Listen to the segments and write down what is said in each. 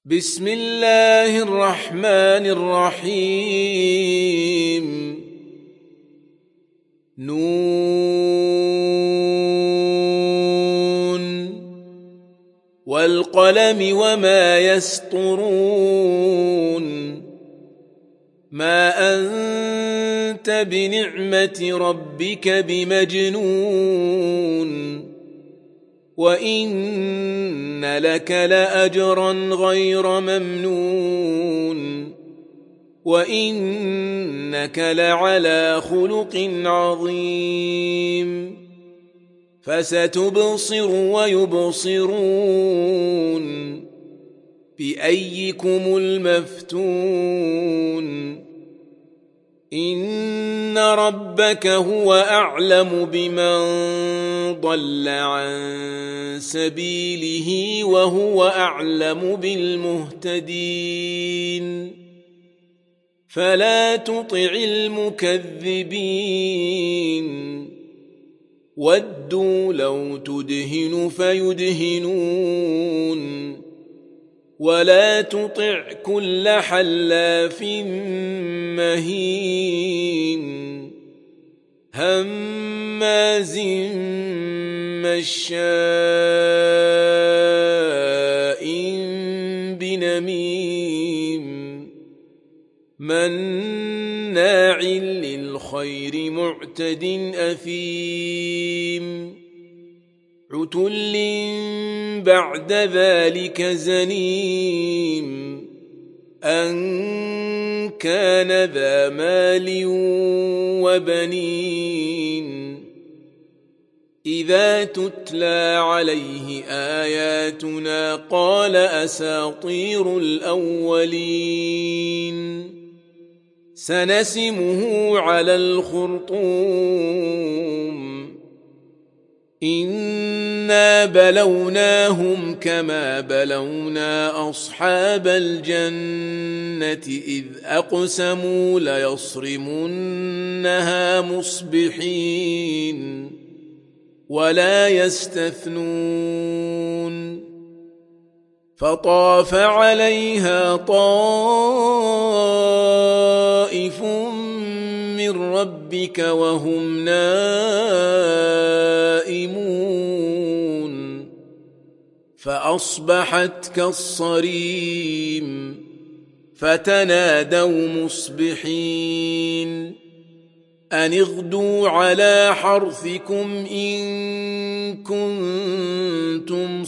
بسم الله الرحمن الرحيم نون والقلم وما يسطرون ما أنت بنعمة ربك بمجنون وإن لك لأجرا غير ممنون وإنك لعلى خلق عظيم فستبصر ويبصرون بأيكم المفتون إن ربك هو أعلم بمن ضل عن سبيله وهو أعلم بالمهتدين فلا تطع المكذبين ودوا لو تدهن فيدهنون ولا تطع كل حلاف مهين هماز مشاء بنميم مناع للخير معتد أثيم عتل بعد ذلك زنيم أن كان ذا مال وبنين إذا تتلى عليه آياتنا قال أساطير الأولين سنسمه على الخرطوم إنا بلوناهم كما بلونا أصحاب الجنة إذ أقسموا ليصرمنها مصبحين ولا يستثنون فطاف عليها طائف من ربك وهم نائمون فأصبحت كالصريم فتنادوا مصبحين أن اغدوا على حرثكم إن كنتم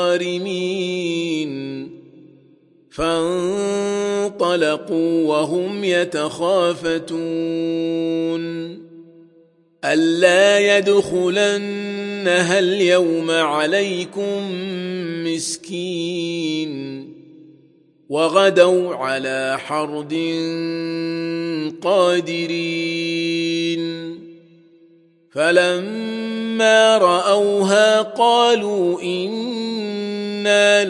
صارمين فانطلقوا وهم يتخافتون ألا يدخلنها اليوم عليكم مسكين وغدوا على حرد قادرين فلما رأوها قالوا إنا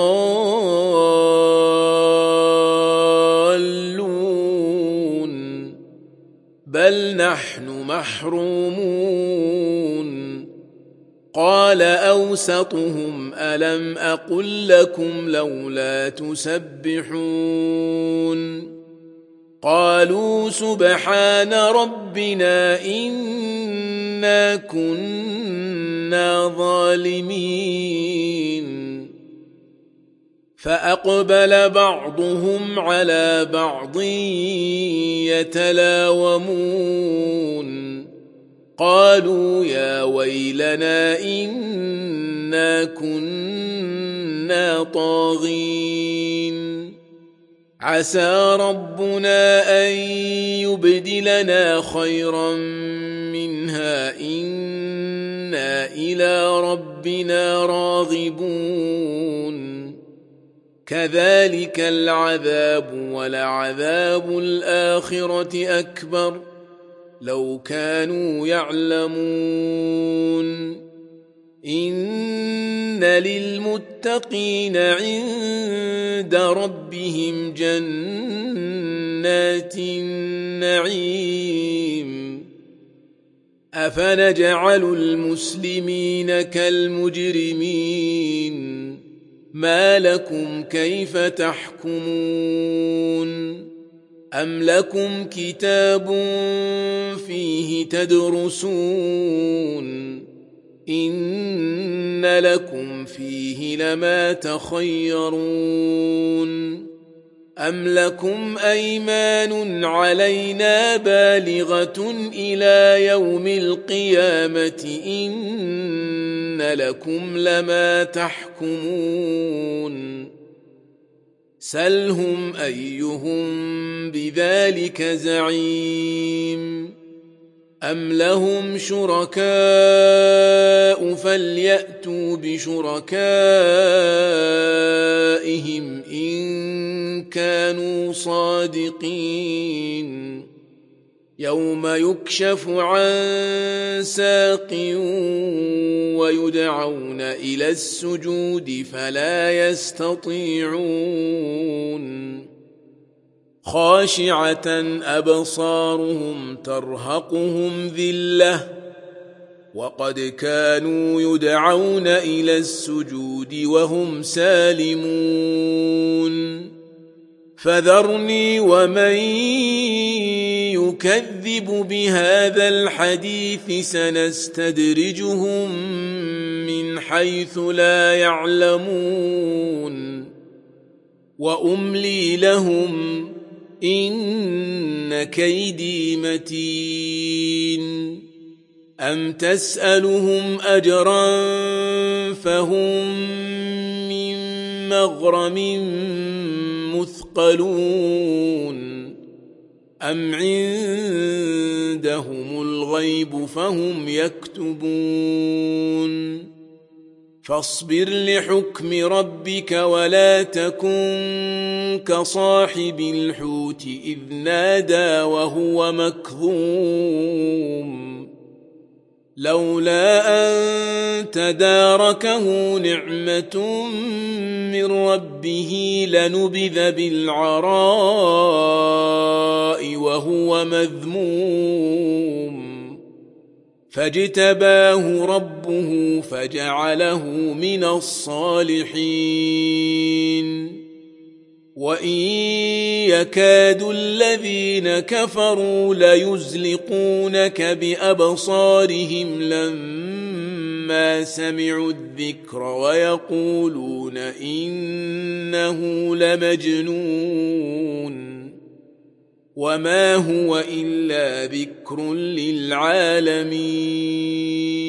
لضالون بل نحن محرومون قال أوسطهم ألم أقل لكم لولا تسبحون قالوا سبحان ربنا إنا كنا ظالمين فأقبل بعضهم على بعض يتلاومون قالوا يا ويلنا إنا كنا طاغين عسى ربنا أن يبدلنا خيرا منها إنا إلى ربنا راغبون كذلك العذاب ولعذاب الآخرة أكبر لو كانوا يعلمون إن للمتقين عند ربهم جنات النعيم أفنجعل المسلمين كالمجرمين ما لكم كيف تحكمون أم لكم كتاب فيه تدرسون إن لكم فيه لما تخيرون أم لكم أيمان علينا بالغة إلى يوم القيامة إن لكم لما تحكمون سلهم أيهم بذلك زعيم أم لهم شركاء فليأتوا بشركائهم إن كانوا صادقين يوم يكشف عن ساق ويدعون إلى السجود فلا يستطيعون خاشعة أبصارهم ترهقهم ذلة وقد كانوا يدعون إلى السجود وهم سالمون فذرني ومن يكذب بهذا الحديث سنستدرجهم من حيث لا يعلمون وأملي لهم إن كيدي متين أم تسألهم أجرا فهم من مغرم مثقلون أم عندهم الغيب فهم يكتبون فاصبر لحكم ربك ولا تكن كصاحب الحوت إذ نادى وهو مكظوم لولا أن تداركه نعمة من ربه لنبذ بالعراء وهو مذموم فاجتباه ربه فجعله من الصالحين وإن يكاد الذين كفروا ليزلقونك بأبصارهم لما سمعوا الذكر ويقولون إنه لمجنون وما هو إلا ذكر للعالمين